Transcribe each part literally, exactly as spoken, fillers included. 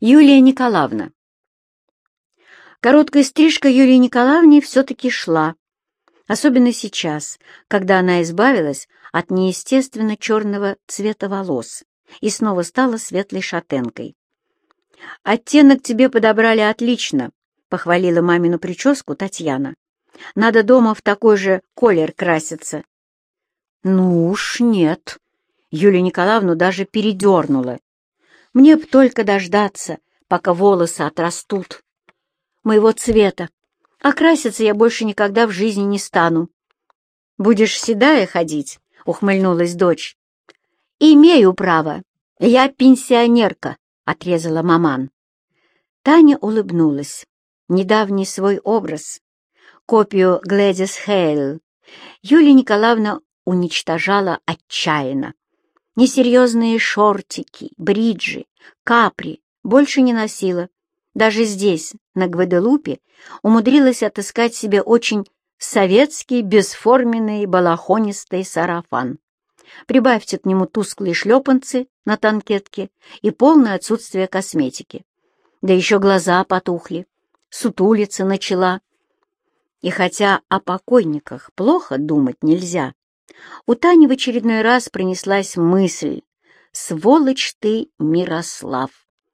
Юлия Николаевна. Короткая стрижка Юлии Николаевне все-таки шла, особенно сейчас, когда она избавилась от неестественно черного цвета волос и снова стала светлой шатенкой. «Оттенок тебе подобрали отлично», — похвалила мамину прическу Татьяна. «Надо дома в такой же колер краситься». «Ну уж нет», — Юлию Николаевну даже передернула. «Мне б только дождаться, пока волосы отрастут. Моего цвета. А краситься я больше никогда в жизни не стану». «Будешь седая ходить?» — ухмыльнулась дочь. «Имею право. Я пенсионерка», — отрезала маман. Таня улыбнулась. Недавний свой образ, копию Глэдис Хейл, Юлия Николаевна уничтожала отчаянно. Несерьезные шортики, бриджи, капри больше не носила. Даже здесь, на Гваделупе, умудрилась отыскать себе очень советский бесформенный балахонистый сарафан. Прибавьте к нему тусклые шлепанцы на танкетке и полное отсутствие косметики. Да еще глаза потухли, сутулица начала. И хотя о покойниках плохо думать нельзя, у Тани в очередной раз пронеслась мысль: «Сволочь ты, Мирослав!»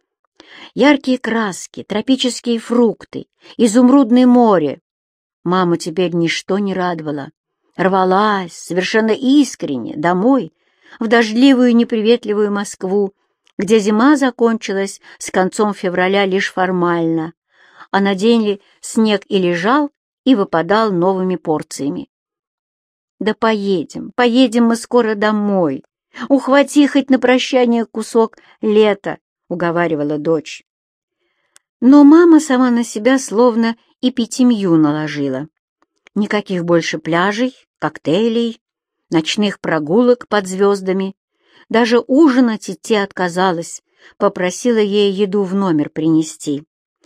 Яркие краски, тропические фрукты, изумрудное море. Маму теперь ничто не радовало. Рвалась совершенно искренне домой, в дождливую неприветливую Москву, где зима закончилась с концом февраля лишь формально, а на деле снег и лежал, и выпадал новыми порциями. «Да поедем, поедем мы скоро домой. Ухвати хоть на прощание кусок лета», — уговаривала дочь. Но мама сама на себя словно эпитемью наложила. Никаких больше пляжей, коктейлей, ночных прогулок под звездами. Даже ужинать идти отказалась, попросила ей еду в номер принести.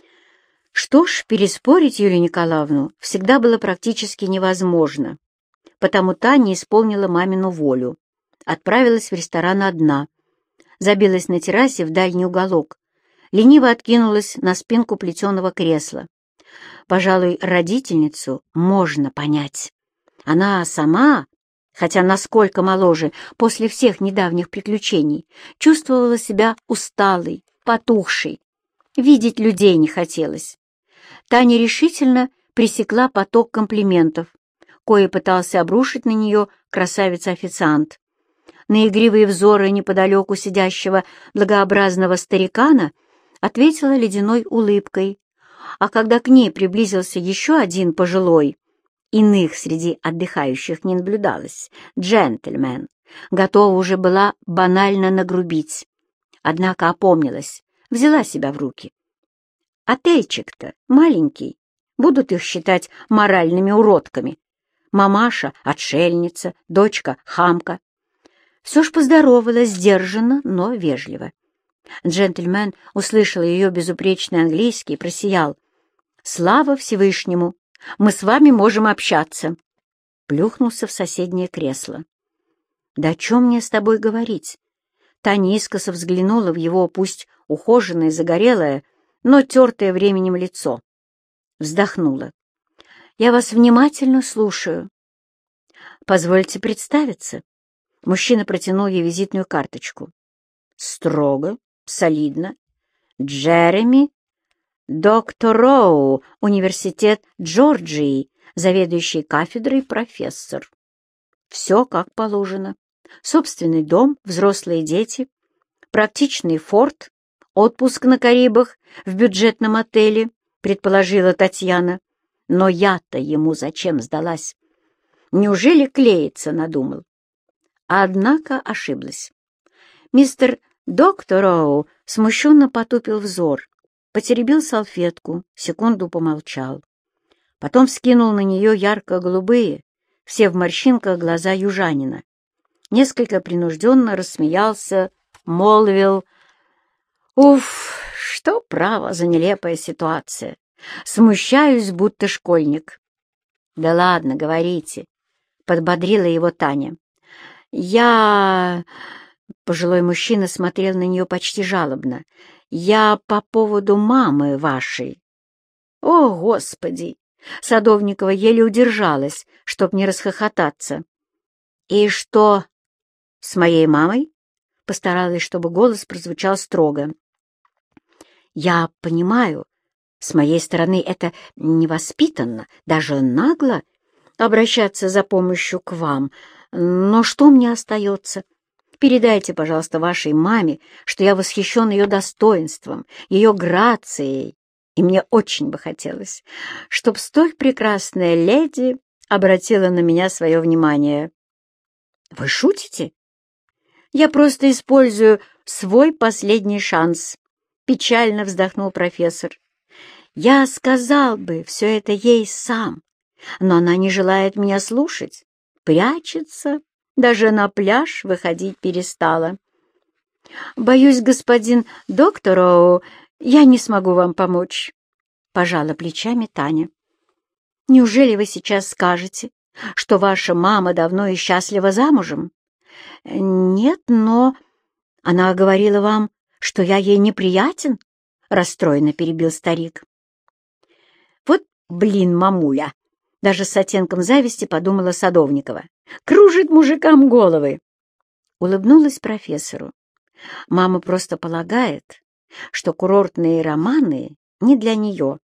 Что ж, переспорить Юлию Николаевну всегда было практически невозможно. Потому Таня исполнила мамину волю. Отправилась в ресторан одна. Забилась на террасе в дальний уголок. Лениво откинулась на спинку плетеного кресла. Пожалуй, родительницу можно понять. Она сама, хотя насколько моложе, после всех недавних приключений, чувствовала себя усталой, потухшей. Видеть людей не хотелось. Таня решительно пресекла поток комплиментов, кое пытался обрушить на нее красавица-официант. На игривые взоры неподалеку сидящего благообразного старикана ответила ледяной улыбкой, а когда к ней приблизился еще один пожилой, иных среди отдыхающих не наблюдалось, джентльмен, готова уже была банально нагрубить. Однако опомнилась, взяла себя в руки. Отельчик-то маленький, будут их считать моральными уродками. Мамаша — отшельница, дочка — хамка. Все ж поздоровалась сдержанно, но вежливо. Джентльмен услышал ее безупречный английский и просиял. «Слава Всевышнему! Мы с вами можем общаться!» Плюхнулся в соседнее кресло. «Да о чем мне с тобой говорить?» Таня искоса взглянула в его пусть ухоженное, загорелое, но тертое временем лицо. Вздохнула. «Я вас внимательно слушаю». «Позвольте представиться». Мужчина протянул ей визитную карточку. Строго, солидно. Джереми, доктор Роу, университет Джорджии, заведующий кафедрой профессор. Все как положено. Собственный дом, взрослые дети, практичный форт, отпуск на Карибах в бюджетном отеле, предположила Татьяна. Но я-то ему зачем сдалась? Неужели клеиться надумал? Однако ошиблась. Мистер доктор Роу смущенно потупил взор, потеребил салфетку, секунду помолчал. Потом вскинул на нее ярко-голубые, все в морщинках глаза южанина. Несколько принужденно рассмеялся, молвил: «Уф, что право за нелепая ситуация! Смущаюсь, будто школьник». «Да ладно, говорите», — подбодрила его Таня. «Я...» — пожилой мужчина смотрел на нее почти жалобно. Я по поводу мамы вашей. О, Господи! Садовникова еле удержалась, чтоб не расхохотаться. И что с моей мамой? Постаралась, чтобы голос прозвучал строго. Я понимаю, с моей стороны это невоспитанно, даже нагло обращаться за помощью к вам, но что мне остается? Передайте, пожалуйста, вашей маме, что я восхищен ее достоинством, ее грацией, и мне очень бы хотелось, чтоб столь прекрасная леди обратила на меня свое внимание. Вы шутите? Я просто использую свой последний шанс, печально вздохнул профессор. Я сказал бы все это ей сам, но она не желает меня слушать, прячется, даже на пляж выходить перестала. Боюсь, господин доктор, я не смогу вам помочь, пожала плечами Таня. Неужели вы сейчас скажете, что ваша мама давно и счастливо замужем? Нет, но она говорила вам, что я ей неприятен, расстроенно перебил старик. Вот блин, мамуля, даже с оттенком зависти подумала Садовникова. Кружит мужикам головы. Улыбнулась профессору. Мама просто полагает, что курортные романы не для нее.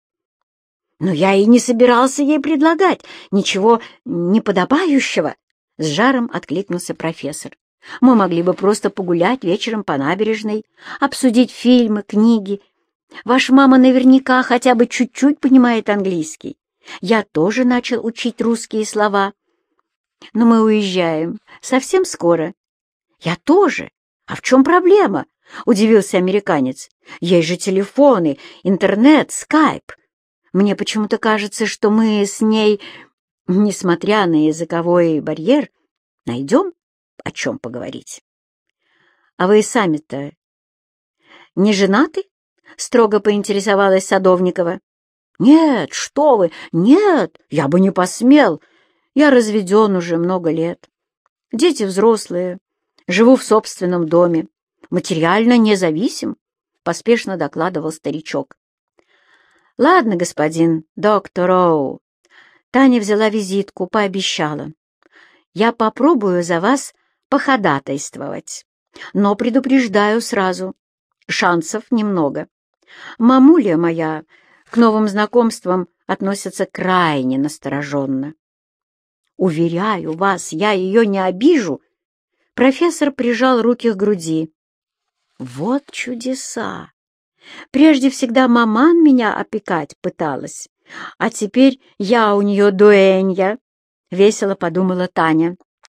Но я и не собирался ей предлагать ничего неподобающего, с жаром откликнулся профессор. Мы могли бы просто погулять вечером по набережной, обсудить фильмы, книги. Ваша мама наверняка хотя бы чуть-чуть понимает английский. Я тоже начал учить русские слова. Но мы уезжаем совсем скоро. Я тоже. А в чем проблема? Удивился американец. Есть же телефоны, интернет, скайп. Мне почему-то кажется, что мы с ней, несмотря на языковой барьер, найдем, о чем поговорить. А вы сами-то не женаты? Строго поинтересовалась Садовникова. Нет, что вы, нет, я бы не посмел. Я разведен уже много лет. Дети взрослые, живу в собственном доме, материально независим, поспешно докладывал старичок. Ладно, господин доктор Оу. Таня взяла визитку, пообещала. Я попробую за вас походатайствовать, но предупреждаю сразу, шансов немного. Мамуля моя к новым знакомствам относится крайне настороженно. Уверяю вас, я ее не обижу. Профессор прижал руки к груди. Вот чудеса! Прежде всегда маман меня опекать пыталась, а теперь я у нее дуэнья, — весело подумала Таня.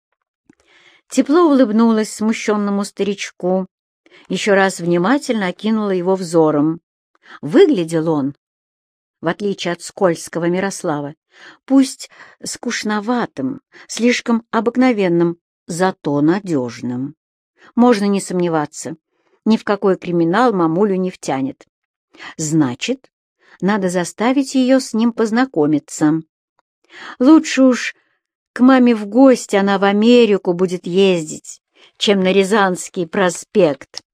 Тепло улыбнулась смущенному старичку, еще раз внимательно окинула его взором. Выглядел он, в отличие от скользкого Мирослава, пусть скучноватым, слишком обыкновенным, зато надежным. Можно не сомневаться, ни в какой криминал мамулю не втянет. Значит, надо заставить ее с ним познакомиться. Лучше уж к маме в гости она в Америку будет ездить, чем на Рязанский проспект.